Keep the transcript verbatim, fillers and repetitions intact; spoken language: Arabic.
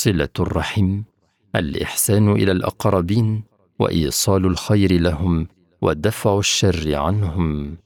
صلة الرحم، الإحسان إلى الأقربين، وإيصال الخير لهم ودفع الشر عنهم.